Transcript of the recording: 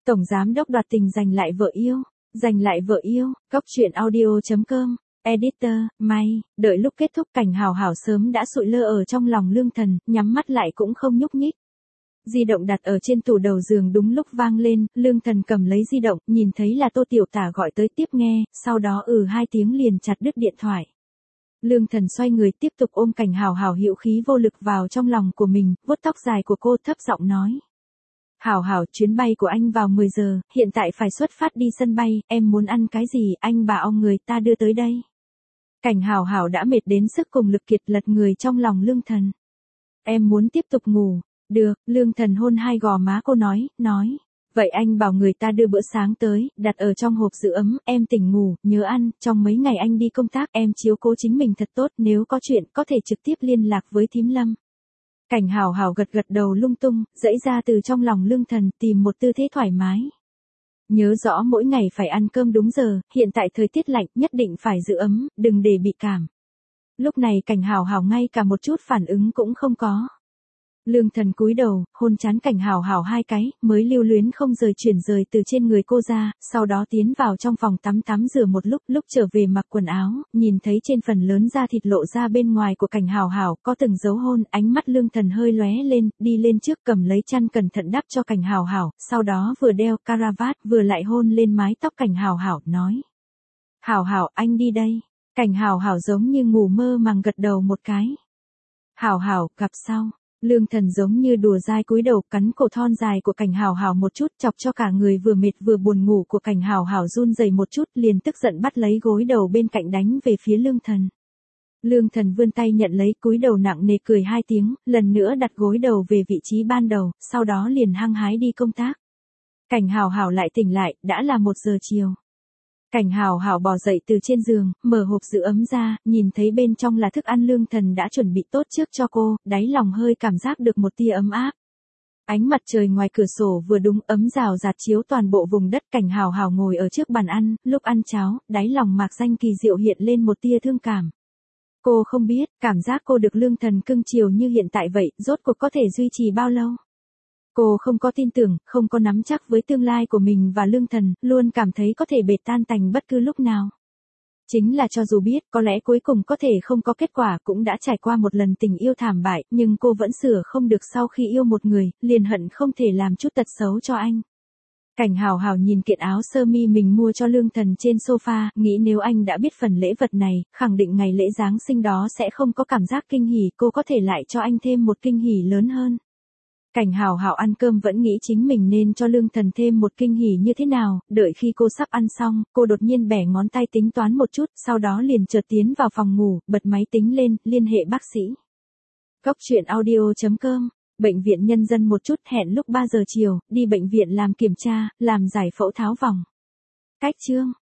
Tổng giám đốc đoạt tình giành lại vợ yêu. Giành lại vợ yêu, Cóc truyện audio.com, editor, May, đợi lúc kết thúc Cảnh Hào Hào sớm đã sụi lơ ở trong lòng Lương Thần, nhắm mắt lại cũng không nhúc nhích. Di động đặt ở trên tủ đầu giường đúng lúc vang lên, Lương Thần cầm lấy di động, nhìn thấy là Tô Tiểu Tả gọi tới tiếp nghe, sau đó hai tiếng liền chặt đứt điện thoại. Lương Thần xoay người tiếp tục ôm Cảnh Hào Hào hữu khí vô lực vào trong lòng của mình, vuốt tóc dài của cô thấp giọng nói. Hảo Hảo, chuyến bay của anh vào 10 giờ, hiện tại phải xuất phát đi sân bay, em muốn ăn cái gì, anh bà ông người ta đưa tới đây. Cảnh Hảo Hảo đã mệt đến sức cùng lực kiệt lật người trong lòng Lương Thần. Em muốn tiếp tục ngủ. Được, Lương Thần hôn hai gò má cô nói. Vậy anh bảo người ta đưa bữa sáng tới, đặt ở trong hộp giữ ấm, em tỉnh ngủ, nhớ ăn, trong mấy ngày anh đi công tác em chiếu cố chính mình thật tốt, nếu có chuyện có thể trực tiếp liên lạc với thím Lâm. Cảnh Hào Hào gật đầu lung tung, dãy ra từ trong lòng Lương Thần, tìm một tư thế thoải mái. Nhớ rõ mỗi ngày phải ăn cơm đúng giờ, hiện tại thời tiết lạnh, nhất định phải giữ ấm, đừng để bị cảm. Lúc này Cảnh Hào Hào ngay cả một chút phản ứng cũng không có. Lương Thần cúi đầu, hôn trán Cảnh Hào Hào hai cái, mới lưu luyến không chuyển rời từ trên người cô ra, sau đó tiến vào trong phòng tắm rửa một lúc trở về mặc quần áo, nhìn thấy trên phần lớn da thịt lộ ra bên ngoài của Cảnh Hào Hào có từng dấu hôn, ánh mắt Lương Thần hơi lóe lên, đi lên trước cầm lấy chăn cẩn thận đắp cho Cảnh Hào Hào, sau đó vừa đeo caravat vừa lại hôn lên mái tóc Cảnh Hào Hào, nói. Hào Hào, anh đi đây. Cảnh Hào Hào giống như ngủ mơ màng gật đầu một cái. Hào Hào, gặp sau. Lương Thần giống như đùa dai cúi đầu cắn cổ thon dài của Cảnh Hào Hào một chút, chọc cho cả người vừa mệt vừa buồn ngủ của Cảnh Hào Hào run rẩy một chút, liền tức giận bắt lấy gối đầu bên cạnh đánh về phía Lương Thần. Lương Thần vươn tay nhận lấy, cúi đầu nặng nề cười hai tiếng, lần nữa đặt gối đầu về vị trí ban đầu, sau đó liền hăng hái đi công tác. Cảnh Hào Hào lại tỉnh lại, đã là 1 giờ chiều. Cảnh Hào Hào bò dậy từ trên giường, mở hộp giữ ấm ra, nhìn thấy bên trong là thức ăn Lương Thần đã chuẩn bị tốt trước cho cô, đáy lòng hơi cảm giác được một tia ấm áp. Ánh mặt trời ngoài cửa sổ vừa đúng ấm rào rạt chiếu toàn bộ vùng đất. Cảnh Hào Hào ngồi ở trước bàn ăn, lúc ăn cháo, đáy lòng mạc danh kỳ diệu hiện lên một tia thương cảm. Cô không biết, cảm giác cô được Lương Thần cưng chiều như hiện tại vậy, rốt cuộc có thể duy trì bao lâu. Cô không có tin tưởng, không có nắm chắc với tương lai của mình và Lương Thần, luôn cảm thấy có thể bể tan tành bất cứ lúc nào. Chính là cho dù biết, có lẽ cuối cùng có thể không có kết quả, cũng đã trải qua một lần tình yêu thảm bại, nhưng cô vẫn sửa không được, sau khi yêu một người, liền hận không thể làm chút tật xấu cho anh. Cảnh Hào Hào nhìn kiện áo sơ mi mình mua cho Lương Thần trên sofa, nghĩ nếu anh đã biết phần lễ vật này, khẳng định ngày lễ Giáng sinh đó sẽ không có cảm giác kinh hỉ, cô có thể lại cho anh thêm một kinh hỉ lớn hơn. Cảnh Hào Hào ăn cơm vẫn nghĩ chính mình nên cho Lương Thần thêm một kinh hỉ như thế nào, đợi khi cô sắp ăn xong, cô đột nhiên bẻ ngón tay tính toán một chút, sau đó liền chợt tiến vào phòng ngủ, bật máy tính lên, liên hệ bác sĩ. Cóc truyện audio.com, Bệnh viện Nhân dân một chút, hẹn lúc 3 giờ chiều, đi bệnh viện làm kiểm tra, làm giải phẫu tháo vòng. Cách chương.